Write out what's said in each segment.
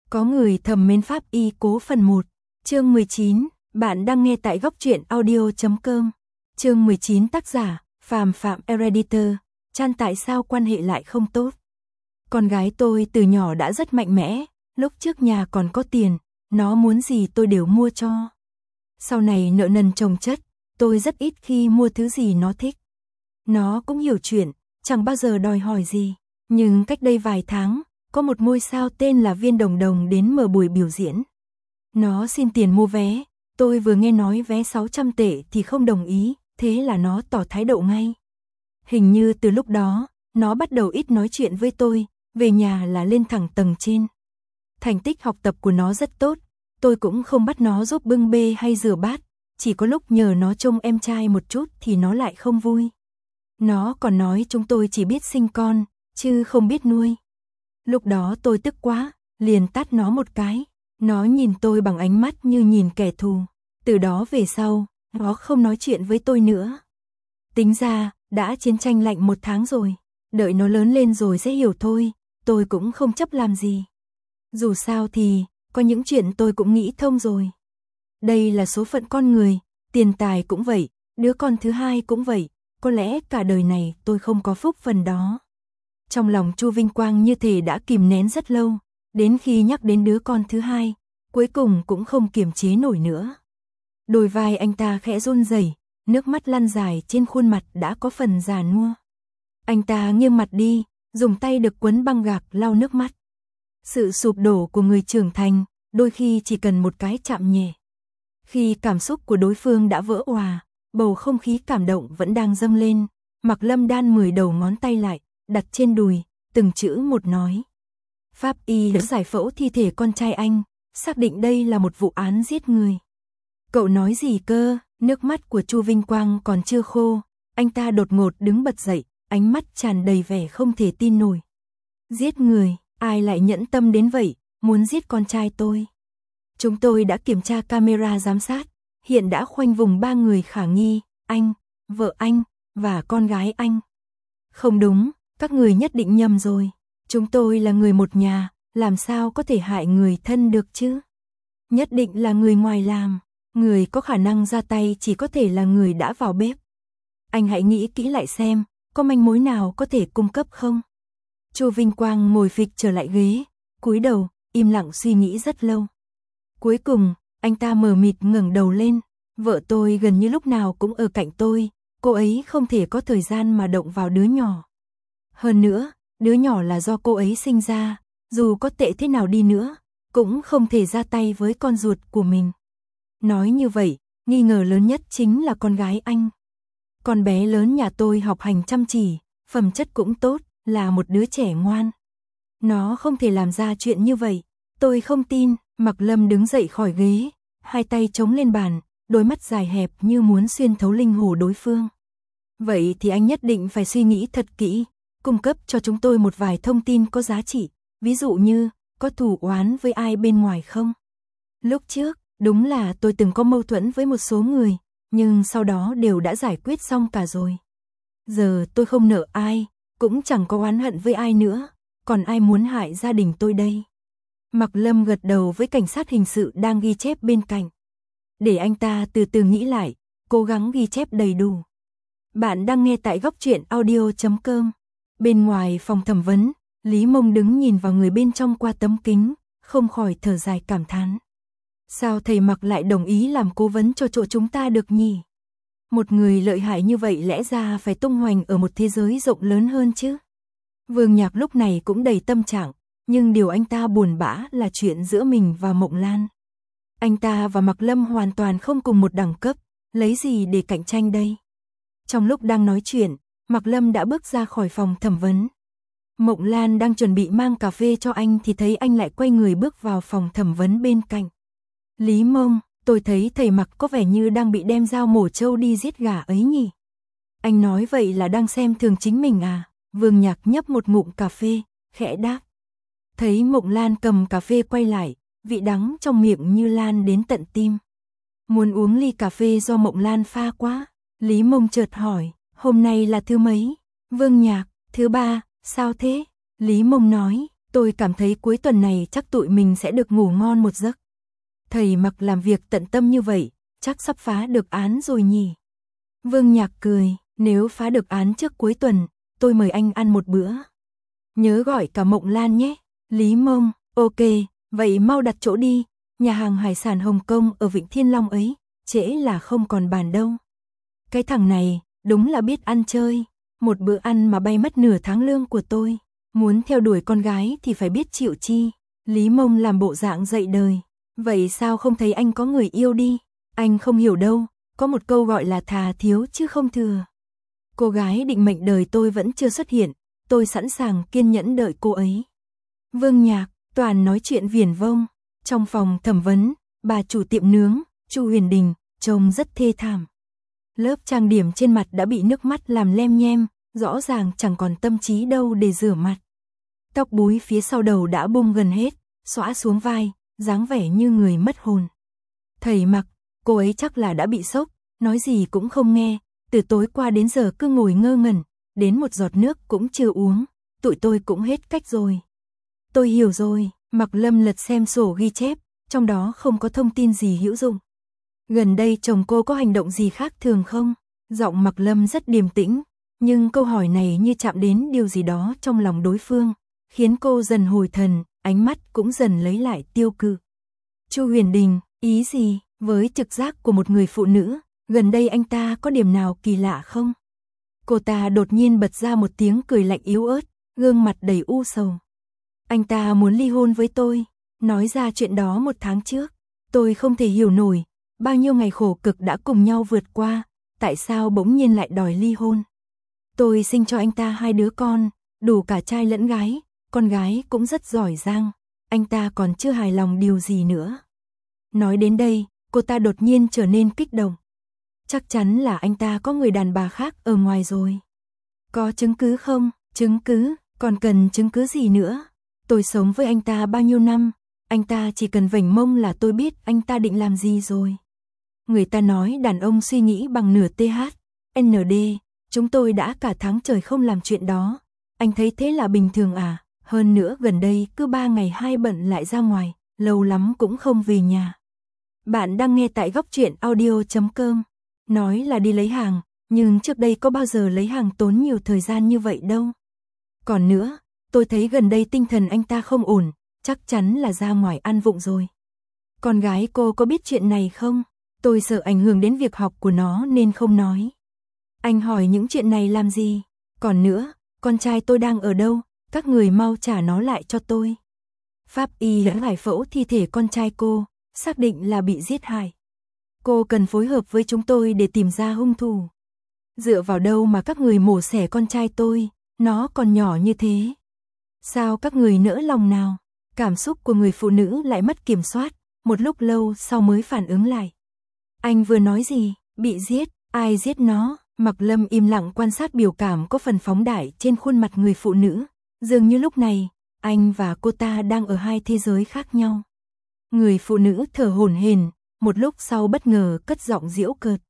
Có người thầm mến pháp y cố phần 1, chương 19, bạn đang nghe tại góc truyện audio.com. Chương 19 tác giả, Phạm Editor, Chan tại sao quan hệ lại không tốt. Con gái tôi từ nhỏ đã rất mạnh mẽ, lúc trước nhà còn có tiền, nó muốn gì tôi đều mua cho. Sau này nợ nần chồng chất, tôi rất ít khi mua thứ gì nó thích. Nó cũng hiểu chuyện, chẳng bao giờ đòi hỏi gì, nhưng cách đây vài tháng, có một ngôi sao tên là Viên Đồng Đồng đến mở buổi biểu diễn. Nó xin tiền mua vé, tôi vừa nghe nói vé 600 tệ thì không đồng ý, thế là nó tỏ thái độ ngay. Hình như từ lúc đó, nó bắt đầu ít nói chuyện với tôi, về nhà là lên thẳng tầng trên. Thành tích học tập của nó rất tốt, tôi cũng không bắt nó giúp bưng bê hay rửa bát, chỉ có lúc nhờ nó trông em trai một chút thì nó lại không vui. Nó còn nói chúng tôi chỉ biết sinh con, chứ không biết nuôi. Lúc đó tôi tức quá, liền tát nó một cái. Nó nhìn tôi bằng ánh mắt như nhìn kẻ thù. Từ đó về sau, nó không nói chuyện với tôi nữa. Tính ra, đã chiến tranh lạnh 1 tháng rồi. Đợi nó lớn lên rồi sẽ hiểu thôi, tôi cũng không chấp làm gì. Dù sao thì, có những chuyện tôi cũng nghĩ thông rồi. Đây là số phận con người, tiền tài cũng vậy, đứa con thứ hai cũng vậy. Có lẽ cả đời này tôi không có phúc phần đó. Trong lòng Chu Vinh Quang như thể đã kìm nén rất lâu, đến khi nhắc đến đứa con thứ hai, cuối cùng cũng không kiềm chế nổi nữa. Đôi vai anh ta khẽ run rẩy, nước mắt lăn dài trên khuôn mặt đã có phần già nua. Anh ta nghiêng mặt đi, dùng tay được quấn băng gạc lau nước mắt. Sự sụp đổ của người trưởng thành, đôi khi chỉ cần một cái chạm nhẹ. Khi cảm xúc của đối phương đã vỡ òa, bầu không khí cảm động vẫn đang dâng lên, Mạc Lâm đan 10 đầu ngón tay lại, đặt trên đùi, từng chữ một nói. Pháp y đã giải phẫu thi thể con trai anh, xác định đây là một vụ án giết người. Cậu nói gì cơ? Nước mắt của Chu Vinh Quang còn chưa khô, anh ta đột ngột đứng bật dậy, ánh mắt tràn đầy vẻ không thể tin nổi. Giết người, ai lại nhẫn tâm đến vậy, muốn giết con trai tôi. Chúng tôi đã kiểm tra camera giám sát, hiện đã khoanh vùng 3 người khả nghi, anh, vợ anh, và con gái anh. Không đúng, các người nhất định nhầm rồi. Chúng tôi là người một nhà, làm sao có thể hại người thân được chứ? Nhất định là người ngoài làm, người có khả năng ra tay chỉ có thể là người đã vào bếp. Anh hãy nghĩ kỹ lại xem, có manh mối nào có thể cung cấp không? Chu Vinh Quang ngồi phịch trở lại ghế, cúi đầu, im lặng suy nghĩ rất lâu. Cuối cùng, anh ta mờ mịt ngẩng đầu lên, vợ tôi gần như lúc nào cũng ở cạnh tôi, cô ấy không thể có thời gian mà động vào đứa nhỏ. Hơn nữa, đứa nhỏ là do cô ấy sinh ra, dù có tệ thế nào đi nữa, cũng không thể ra tay với con ruột của mình. Nói như vậy, nghi ngờ lớn nhất chính là con gái anh. Con bé lớn nhà tôi học hành chăm chỉ, phẩm chất cũng tốt, là một đứa trẻ ngoan. Nó không thể làm ra chuyện như vậy, tôi không tin. Mạc Lâm đứng dậy khỏi ghế, hai tay chống lên bàn, đôi mắt dài hẹp như muốn xuyên thấu linh hồn đối phương. Vậy thì anh nhất định phải suy nghĩ thật kỹ, cung cấp cho chúng tôi một vài thông tin có giá trị, ví dụ như, có thù oán với ai bên ngoài không? Lúc trước, đúng là tôi từng có mâu thuẫn với một số người, nhưng sau đó đều đã giải quyết xong cả rồi. Giờ tôi không nợ ai, cũng chẳng có oán hận với ai nữa, còn ai muốn hại gia đình tôi đây? Mạc Lâm gật đầu với cảnh sát hình sự đang ghi chép bên cạnh. Để anh ta từ từ nghĩ lại, cố gắng ghi chép đầy đủ. Bạn đang nghe tại góc truyện audio.com. Bên ngoài phòng thẩm vấn, Lý Mông đứng nhìn vào người bên trong qua tấm kính, không khỏi thở dài cảm thán. Sao thầy Mạc lại đồng ý làm cố vấn cho chỗ chúng ta được nhỉ? Một người lợi hại như vậy lẽ ra phải tung hoành ở một thế giới rộng lớn hơn chứ. Vương Nhạc lúc này cũng đầy tâm trạng, nhưng điều anh ta buồn bã là chuyện giữa mình và Mộng Lan. Anh ta và Mạc Lâm hoàn toàn không cùng một đẳng cấp, lấy gì để cạnh tranh đây? Trong lúc đang nói chuyện, Mạc Lâm đã bước ra khỏi phòng thẩm vấn. Mộng Lan đang chuẩn bị mang cà phê cho anh thì thấy anh lại quay người bước vào phòng thẩm vấn bên cạnh. Lý Mông, tôi thấy thầy Mạc có vẻ như đang bị đem dao mổ trâu đi giết gà ấy nhỉ? Anh nói vậy là đang xem thường chính mình à? Vương Nhạc nhấp một ngụm cà phê, khẽ đáp. Thấy Mộng Lan cầm cà phê quay lại, vị đắng trong miệng như lan đến tận tim. Muốn uống ly cà phê do Mộng Lan pha quá. Lý Mông chợt hỏi, hôm nay là thứ mấy? Vương Nhạc, thứ 3, sao thế? Lý Mông nói, Tôi cảm thấy cuối tuần này chắc tụi mình sẽ được ngủ ngon một giấc. Thầy Mặc làm việc tận tâm như vậy, chắc sắp phá được án rồi nhỉ. Vương Nhạc cười, nếu phá được án trước cuối tuần, tôi mời anh ăn một bữa. Nhớ gọi cả Mộng Lan nhé. Lý Mông, ok, vậy mau đặt chỗ đi, nhà hàng hải sản Hồng Kông ở Vịnh Thiên Long ấy, trễ là không còn bàn đâu. Cái thằng này, đúng là biết ăn chơi, một bữa ăn mà bay mất nửa tháng lương của tôi. Muốn theo đuổi con gái thì phải biết chịu chi. Lý Mông làm bộ dạng dạy đời. Vậy sao không thấy anh có người yêu đi? Anh không hiểu đâu, có một câu gọi là thà thiếu chứ không thừa. Cô gái định mệnh đời tôi vẫn chưa xuất hiện, tôi sẵn sàng kiên nhẫn đợi cô ấy. Vương Nhạc, toàn nói chuyện viển vông. Trong phòng thẩm vấn, bà chủ tiệm nướng, Chu Huyền Đình, trông rất thê thảm. Lớp trang điểm trên mặt đã bị nước mắt làm lem nhem, rõ ràng chẳng còn tâm trí đâu để rửa mặt. Tóc búi phía sau đầu đã bung gần hết, xõa xuống vai, dáng vẻ như người mất hồn. Thầy Mặc, cô ấy chắc là đã bị sốc, nói gì cũng không nghe, từ tối qua đến giờ cứ ngồi ngơ ngẩn, đến một giọt nước cũng chưa uống, tụi tôi cũng hết cách rồi. Tôi hiểu rồi, Mặc Lâm lật xem sổ ghi chép, trong đó không có thông tin gì hữu dụng. Gần đây chồng cô có hành động gì khác thường không? Giọng Mặc Lâm rất điềm tĩnh, nhưng câu hỏi này như chạm đến điều gì đó trong lòng đối phương, khiến cô dần hồi thần, ánh mắt cũng dần lấy lại tiêu cự. Chu Huyền Đình, ý gì? Với trực giác của một người phụ nữ, gần đây anh ta có điểm nào kỳ lạ không? Cô ta đột nhiên bật ra một tiếng cười lạnh yếu ớt, gương mặt đầy u sầu. Anh ta muốn ly hôn với tôi, nói ra chuyện đó 1 tháng trước. Tôi không thể hiểu nổi, bao nhiêu ngày khổ cực đã cùng nhau vượt qua, tại sao bỗng nhiên lại đòi ly hôn. Tôi sinh cho anh ta 2 đứa con, đủ cả trai lẫn gái, con gái cũng rất giỏi giang, anh ta còn chưa hài lòng điều gì nữa. Nói đến đây, cô ta đột nhiên trở nên kích động. Chắc chắn là anh ta có người đàn bà khác ở ngoài rồi. Có chứng cứ không? Chứng cứ? Còn cần chứng cứ gì nữa? Tôi sống với anh ta bao nhiêu năm, anh ta chỉ cần vểnh mông là tôi biết anh ta định làm gì rồi. Người ta nói đàn ông suy nghĩ bằng nửa TH, ND, chúng tôi đã cả tháng trời không làm chuyện đó. Anh thấy thế là bình thường à? Hơn nữa gần đây cứ 3 ngày 2 bận lại ra ngoài, lâu lắm cũng không về nhà. Bạn đang nghe tại góc truyện audio.com. Nói là đi lấy hàng, nhưng trước đây có bao giờ lấy hàng tốn nhiều thời gian như vậy đâu. Còn nữa, tôi thấy gần đây tinh thần anh ta không ổn, chắc chắn là ra ngoài ăn vụng rồi. Con gái cô có biết chuyện này không? Tôi sợ ảnh hưởng đến việc học của nó nên không nói. Anh hỏi những chuyện này làm gì? Còn nữa, con trai tôi đang ở đâu? Các người mau trả nó lại cho tôi. Pháp y đã giải phẫu thi thể con trai cô, xác định là bị giết hại. Cô cần phối hợp với chúng tôi để tìm ra hung thủ. Dựa vào đâu mà các người mổ xẻ con trai tôi, nó còn nhỏ như thế. Sao các người nỡ lòng nào? Cảm xúc của người phụ nữ lại mất kiểm soát, một lúc lâu sau mới phản ứng lại. Anh vừa nói gì? Bị giết? Ai giết nó? Mặc Lâm im lặng quan sát biểu cảm có phần phóng đại trên khuôn mặt người phụ nữ. Dường như lúc này, anh và cô ta đang ở 2 thế giới khác nhau. Người phụ nữ thở hổn hển, một lúc sau bất ngờ cất giọng giễu cợt.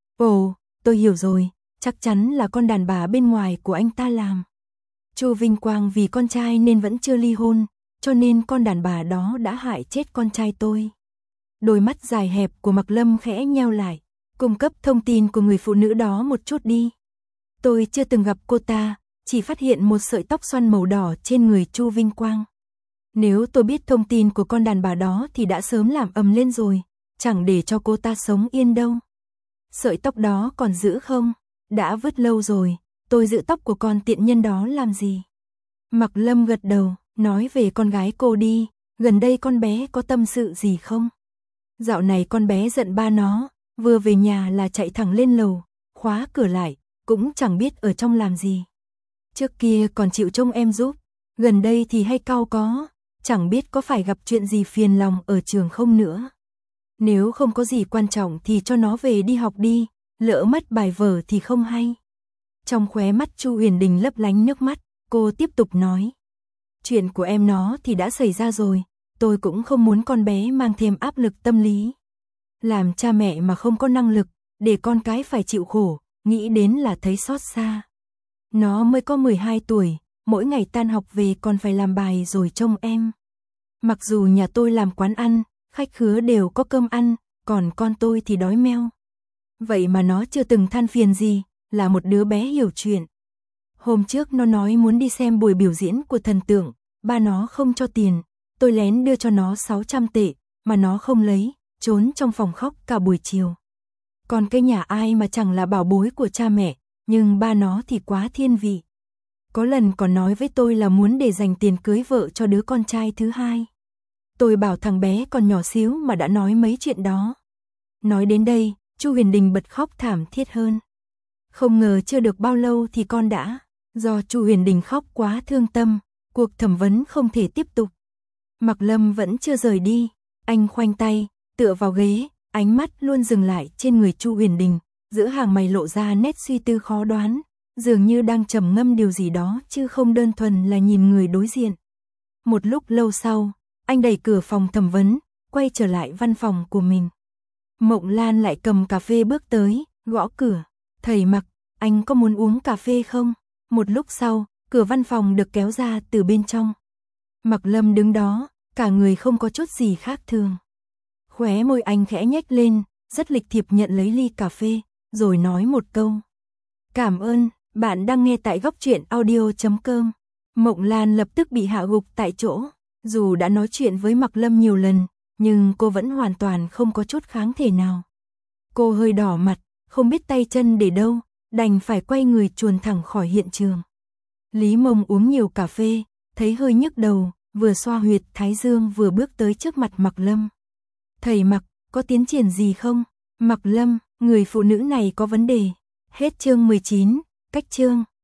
Ồ, tôi hiểu rồi, chắc chắn là con đàn bà bên ngoài của anh ta làm. Chu Vinh Quang vì con trai nên vẫn chưa ly hôn, cho nên con đàn bà đó đã hại chết con trai tôi. Đôi mắt dài hẹp của Mặc Lâm khẽ nheo lại, cung cấp thông tin của người phụ nữ đó một chút đi. Tôi chưa từng gặp cô ta, chỉ phát hiện một sợi tóc xoăn màu đỏ trên người Chu Vinh Quang. Nếu tôi biết thông tin của con đàn bà đó thì đã sớm làm ầm lên rồi, chẳng để cho cô ta sống yên đâu. Sợi tóc đó còn giữ không? Đã vứt lâu rồi, tôi giữ tóc của con tiện nhân đó làm gì? Mặc Lâm gật đầu, nói về con gái cô đi, gần đây con bé có tâm sự gì không? Dạo này con bé giận ba nó, vừa về nhà là chạy thẳng lên lầu, khóa cửa lại, cũng chẳng biết ở trong làm gì. Trước kia còn chịu trông em giúp, gần đây thì hay cau có, chẳng biết có phải gặp chuyện gì phiền lòng ở trường không nữa. Nếu không có gì quan trọng thì cho nó về đi học đi, lỡ mất bài vở thì không hay. Trong khóe mắt Chu Huyền Đình lấp lánh nước mắt, cô tiếp tục nói. Chuyện của em nó thì đã xảy ra rồi, tôi cũng không muốn con bé mang thêm áp lực tâm lý. Làm cha mẹ mà không có năng lực, để con cái phải chịu khổ, nghĩ đến là thấy xót xa. Nó mới có 12 tuổi, mỗi ngày tan học về còn phải làm bài rồi trông em. Mặc dù nhà tôi làm quán ăn, khách khứa đều có cơm ăn, còn con tôi thì đói meo. Vậy mà nó chưa từng than phiền gì, là một đứa bé hiểu chuyện. Hôm trước nó nói muốn đi xem buổi biểu diễn của thần tượng, ba nó không cho tiền, tôi lén đưa cho nó 600 tệ, mà nó không lấy, trốn trong phòng khóc cả buổi chiều. Còn cái nhà ai mà chẳng là bảo bối của cha mẹ, nhưng ba nó thì quá thiên vị. Có lần còn nói với tôi là muốn để dành tiền cưới vợ cho đứa con trai thứ hai. Tôi bảo thằng bé còn nhỏ xíu mà đã nói mấy chuyện đó. Nói đến đây, Chu Huyền Đình bật khóc thảm thiết hơn. Không ngờ chưa được bao lâu thì con đã. Do Chu Huyền Đình khóc quá thương tâm, cuộc thẩm vấn không thể tiếp tục. Mạc Lâm vẫn chưa rời đi, anh khoanh tay, tựa vào ghế, ánh mắt luôn dừng lại trên người Chu Huyền Đình, giữa hàng mày lộ ra nét suy tư khó đoán, dường như đang trầm ngâm điều gì đó chứ không đơn thuần là nhìn người đối diện. Một lúc lâu sau, anh đẩy cửa phòng thẩm vấn, quay trở lại văn phòng của mình. Mộng Lan lại cầm cà phê bước tới, gõ cửa. Thầy Mạc, anh có muốn uống cà phê không? Một lúc sau, cửa văn phòng được kéo ra từ bên trong. Mạc Lâm đứng đó, cả người không có chút gì khác thường. Khóe môi anh khẽ nhếch lên, rất lịch thiệp nhận lấy ly cà phê, rồi nói một câu. Cảm ơn, bạn đang nghe tại góc truyện audio.com. Mộng Lan lập tức bị hạ gục tại chỗ. Dù đã nói chuyện với Mạc Lâm nhiều lần, nhưng cô vẫn hoàn toàn không có chút kháng thể nào. Cô hơi đỏ mặt, không biết tay chân để đâu, đành phải quay người chuồn thẳng khỏi hiện trường. Lý Mông uống nhiều cà phê, thấy hơi nhức đầu, vừa xoa huyệt thái dương vừa bước tới trước mặt Mạc Lâm. Thầy Mạc, có tiến triển gì không? Mạc Lâm, người phụ nữ này có vấn đề. Hết chương 19, cách chương.